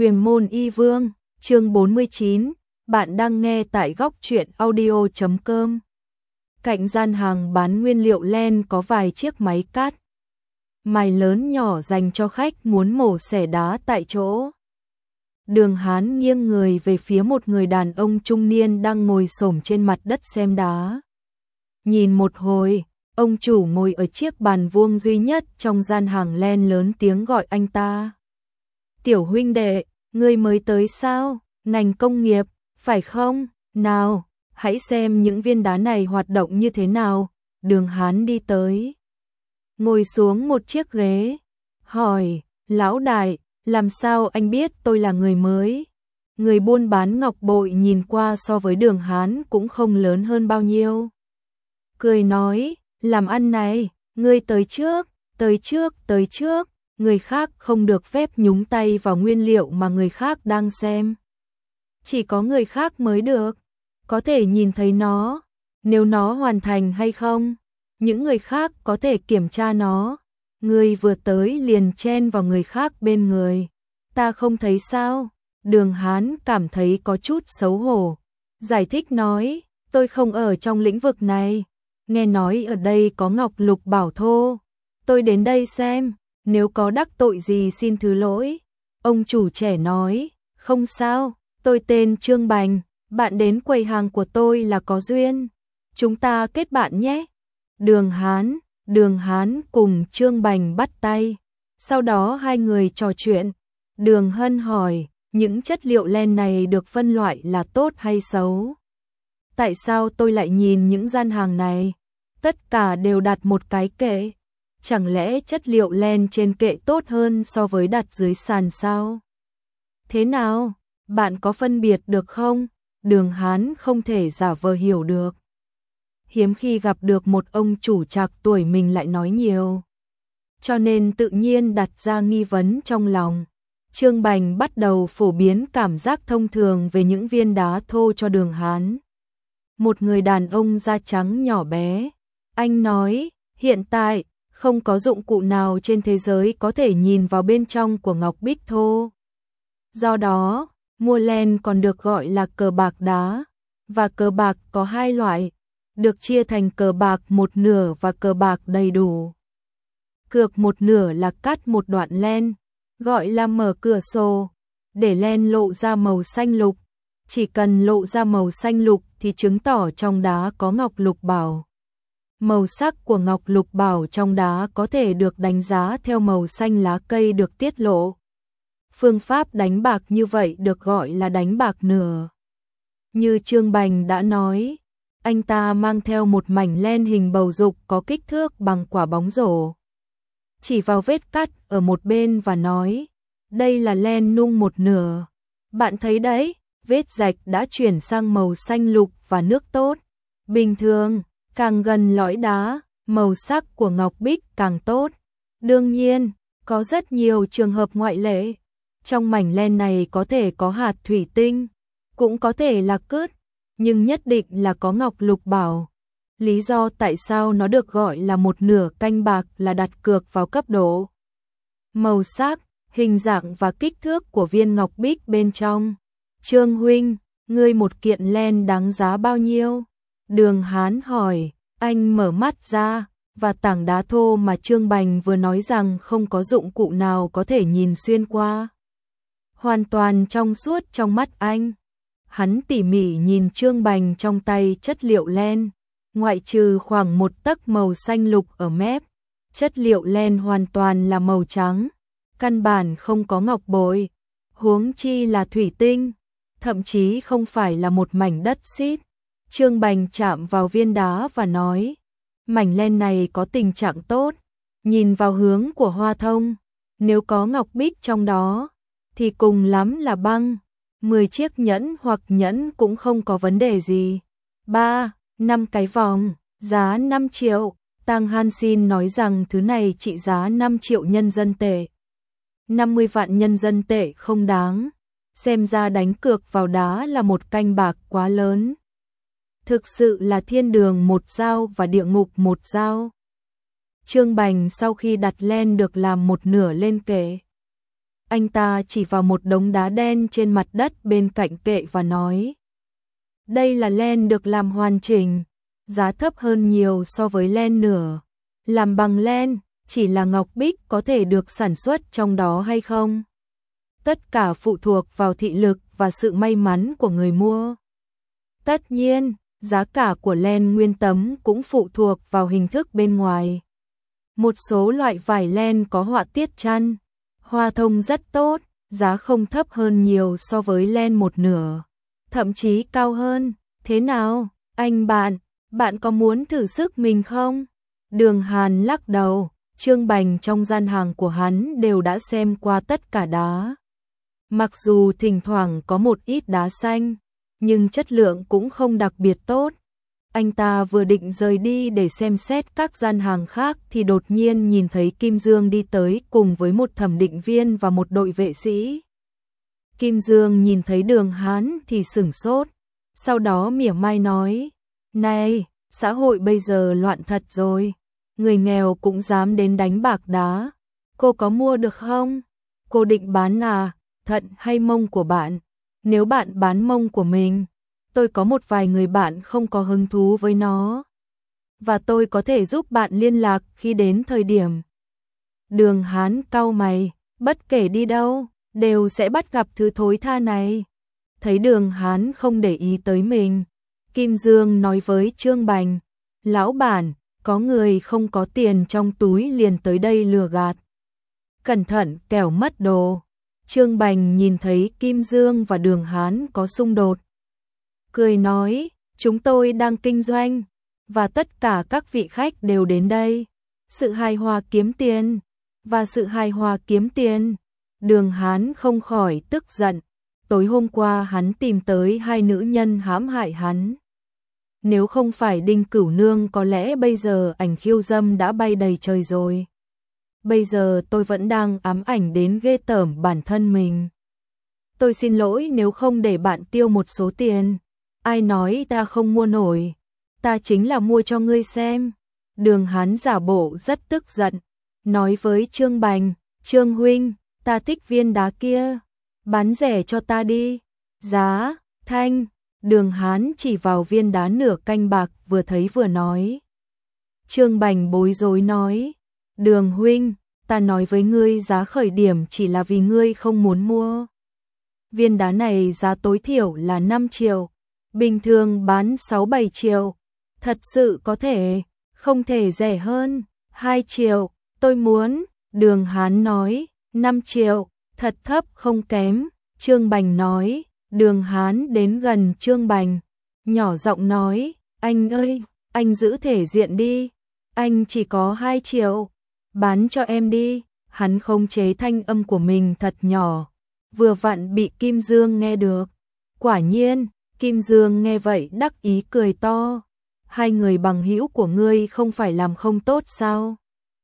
Huyền môn y vương, chương 49, bạn đang nghe tại góc truyện audio.com. Cạnh gian hàng bán nguyên liệu len có vài chiếc máy cắt mài lớn nhỏ dành cho khách muốn mổ xẻ đá tại chỗ. Đường Hán nghiêng người về phía một người đàn ông trung niên đang ngồi xổm trên mặt đất xem đá. Nhìn một hồi, ông chủ ngồi ở chiếc bàn vuông duy nhất trong gian hàng len lớn tiếng gọi anh ta. Tiểu huynh đệ, ngươi mới tới sao? Ngành công nghiệp, phải không? Nào, hãy xem những viên đá này hoạt động như thế nào. Đường Hán đi tới, ngồi xuống một chiếc ghế, hỏi, lão đại, làm sao anh biết tôi là người mới? Người buôn bán ngọc bội nhìn qua so với Đường Hán cũng không lớn hơn bao nhiêu. Cười nói, làm ăn này, ngươi tới trước, tới trước. Người khác không được phép nhúng tay vào nguyên liệu mà người khác đang xem. Chỉ có người khác mới được, có thể nhìn thấy nó, nếu nó hoàn thành hay không. Những người khác có thể kiểm tra nó. Người vừa tới liền chen vào người khác bên người. Ta không thấy sao? Đường Hán cảm thấy có chút xấu hổ. Giải thích nói, tôi không ở trong lĩnh vực này. Nghe nói ở đây có ngọc lục bảo thô. Tôi đến đây xem. Nếu có đắc tội gì xin thứ lỗi. Ông chủ trẻ nói, không sao, tôi tên Trương Bành, bạn đến quầy hàng của tôi là có duyên. Chúng ta kết bạn nhé. Đường Hán cùng Trương Bành bắt tay. Sau đó hai người trò chuyện. Đường Hân hỏi, những chất liệu len này được phân loại là tốt hay xấu? Tại sao tôi lại nhìn những gian hàng này? Tất cả đều đặt một cái kệ. Chẳng lẽ chất liệu len trên kệ tốt hơn so với đặt dưới sàn sao? Thế nào? Bạn có phân biệt được không? Đường Hán không thể giả vờ hiểu được. Hiếm khi gặp được một ông chủ trạc tuổi mình lại nói nhiều. Cho nên tự nhiên đặt ra nghi vấn trong lòng. Trương Bành bắt đầu phổ biến cảm giác thông thường về những viên đá thô cho Đường Hán. Một người đàn ông da trắng nhỏ bé. Anh nói, hiện tại, không có dụng cụ nào trên thế giới có thể nhìn vào bên trong của ngọc bích thô. Do đó, mua len còn được gọi là cờ bạc đá, và cờ bạc có hai loại, được chia thành cờ bạc một nửa và cờ bạc đầy đủ. Cược một nửa là cắt một đoạn len, gọi là mở cửa sổ, để len lộ ra màu xanh lục. Chỉ cần lộ ra màu xanh lục thì chứng tỏ trong đá có ngọc lục bảo. Màu sắc của ngọc lục bảo trong đá có thể được đánh giá theo màu xanh lá cây được tiết lộ. Phương pháp đánh bạc như vậy được gọi là đánh bạc nửa. Như Trương Bành đã nói, anh ta mang theo một mảnh len hình bầu dục có kích thước bằng quả bóng rổ. Chỉ vào vết cắt ở một bên và nói, đây là len nung một nửa. Bạn thấy đấy, vết rạch đã chuyển sang màu xanh lục và nước tốt. Bình thường, càng gần lõi đá, màu sắc của ngọc bích càng tốt. Đương nhiên, có rất nhiều trường hợp ngoại lệ. Trong mảnh len này có thể có hạt thủy tinh, cũng có thể là cứt, nhưng nhất định là có ngọc lục bảo. Lý do tại sao nó được gọi là một nửa canh bạc là đặt cược vào cấp độ, màu sắc, hình dạng và kích thước của viên ngọc bích bên trong. Trương huynh, ngươi một kiện len đáng giá bao nhiêu? Đường Hán hỏi. Anh mở mắt ra, và tảng đá thô mà Trương Bành vừa nói rằng không có dụng cụ nào có thể nhìn xuyên qua. Hoàn toàn trong suốt trong mắt anh. Hắn tỉ mỉ nhìn Trương Bành trong tay chất liệu len, ngoại trừ khoảng một tấc màu xanh lục ở mép. Chất liệu len hoàn toàn là màu trắng, căn bản không có ngọc bội, huống chi là thủy tinh, thậm chí không phải là một mảnh đất sét. Trương Bành chạm vào viên đá và nói, mảnh len này có tình trạng tốt, nhìn vào hướng của hoa thông, nếu có ngọc bích trong đó, thì cùng lắm là băng, 10 chiếc nhẫn hoặc nhẫn cũng không có vấn đề gì. 3-5 cái vòng, giá 5 triệu, Tang Hansin nói rằng thứ này trị giá 5 triệu nhân dân tệ. 50 vạn nhân dân tệ không đáng, xem ra đánh cược vào đá là một canh bạc quá lớn. Thực sự là thiên đường một dao và địa ngục một dao. Trương Bành sau khi đặt len được làm một nửa lên kệ, Anh ta chỉ vào một đống đá đen trên mặt đất bên cạnh kệ và nói. Đây là len được làm hoàn chỉnh, giá thấp hơn nhiều so với len nửa. Làm bằng len, chỉ là ngọc bích có thể được sản xuất trong đó hay không? Tất cả phụ thuộc vào thị lực và sự may mắn của người mua. Tất nhiên, giá cả của len nguyên tấm cũng phụ thuộc vào hình thức bên ngoài. Một số loại vải len có họa tiết chăn, hoa thông rất tốt, giá không thấp hơn nhiều so với len một nửa, thậm chí cao hơn. Thế nào, anh bạn có muốn thử sức mình không? Đường Hàn lắc đầu, Trương Bành trong gian hàng của hắn đều đã xem qua tất cả đá. Mặc dù thỉnh thoảng có một ít đá xanh, nhưng chất lượng cũng không đặc biệt tốt. Anh ta vừa định rời đi để xem xét các gian hàng khác thì đột nhiên nhìn thấy Kim Dương đi tới cùng với một thẩm định viên và một đội vệ sĩ. Kim Dương nhìn thấy Đường Hán thì sửng sốt, sau đó mỉa mai nói, này, xã hội bây giờ loạn thật rồi, người nghèo cũng dám đến đánh bạc đá, cô có mua được không? Cô định bán à, thận hay mông của bạn? Nếu bạn bán mông của mình, tôi có một vài người bạn không có hứng thú với nó, và tôi có thể giúp bạn liên lạc khi đến thời điểm. Đường Hán cau mày, bất kể đi đâu, đều sẽ bắt gặp thứ thối tha này. Thấy Đường Hán không để ý tới mình, Kim Dương nói với Trương Bành, lão bản, có người không có tiền trong túi liền tới đây lừa gạt. Cẩn thận kẻo mất đồ. Trương Bành nhìn thấy Kim Dương và Đường Hán có xung đột, cười nói, chúng tôi đang kinh doanh, và tất cả các vị khách đều đến đây. Sự hài hòa kiếm tiền, và sự hài hòa kiếm tiền. Đường Hán không khỏi tức giận, tối hôm qua hắn tìm tới hai nữ nhân hãm hại hắn. Nếu không phải Đinh Cửu Nương có lẽ bây giờ ảnh khiêu dâm đã bay đầy trời rồi. Bây giờ tôi vẫn đang ám ảnh đến ghê tởm bản thân mình. Tôi xin lỗi nếu không để bạn tiêu một số tiền. Ai nói ta không mua nổi, ta chính là mua cho ngươi xem. Đường Hán giả bộ rất tức giận, nói với Trương Bành, Trương huynh, ta thích viên đá kia, bán rẻ cho ta đi. Giá, thanh. Đường Hán chỉ vào viên đá nửa canh bạc vừa thấy vừa nói. Trương Bành bối rối nói, Đường huynh, ta nói với ngươi giá khởi điểm chỉ là vì ngươi không muốn mua. Viên đá này giá tối thiểu là 5 triệu, bình thường bán 6-7 triệu, thật sự có thể, không thể rẻ hơn, 2 triệu, tôi muốn. Đường Hán nói, 5 triệu, thật thấp không kém. Trương Bành nói. Đường Hán đến gần Trương Bành, nhỏ giọng nói, anh ơi, anh giữ thể diện đi, anh chỉ có 2 triệu, bán cho em đi. Hắn khống chế thanh âm của mình thật nhỏ, vừa vặn bị Kim Dương nghe được. Quả nhiên, Kim Dương nghe vậy đắc ý cười to, hai người bằng hữu của ngươi không phải làm không tốt sao?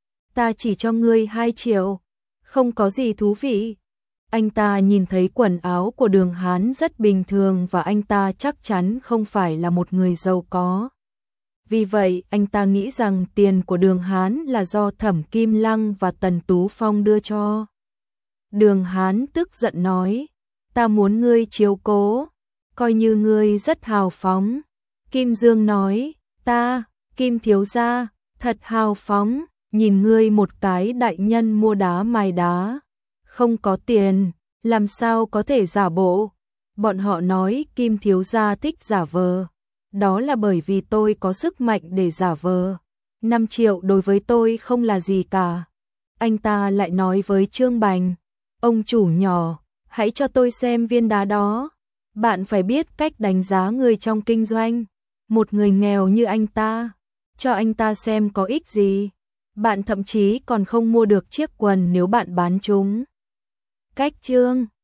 Ta chỉ cho ngươi 2 triệu, không có gì thú vị. Anh ta nhìn thấy quần áo của Đường Hán rất bình thường và anh ta chắc chắn không phải là một người giàu có. Vì vậy, anh ta nghĩ rằng tiền của Đường Hán là do Thẩm Kim Lăng và Tần Tú Phong đưa cho. Đường Hán tức giận nói, ta muốn ngươi chiếu cố, coi như ngươi rất hào phóng. Kim Dương nói, ta, Kim thiếu gia, thật hào phóng, nhìn ngươi một cái đại nhân mua đá mài đá. Không có tiền, làm sao có thể giả bộ? Bọn họ nói Kim thiếu gia thích giả vờ. Đó là bởi vì tôi có sức mạnh để giả vờ. 5 triệu đối với tôi không là gì cả. Anh ta lại nói với Trương Bành, ông chủ nhỏ, hãy cho tôi xem viên đá đó. Bạn phải biết cách đánh giá người trong kinh doanh. Một người nghèo như anh ta, cho anh ta xem có ích gì. Bạn thậm chí còn không mua được chiếc quần nếu bạn bán chúng. Cách chương